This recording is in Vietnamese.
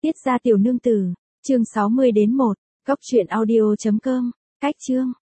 Tiết ra tiểu nương tử, chương 60 đến 1, cốc truyện audio.com, cách chương.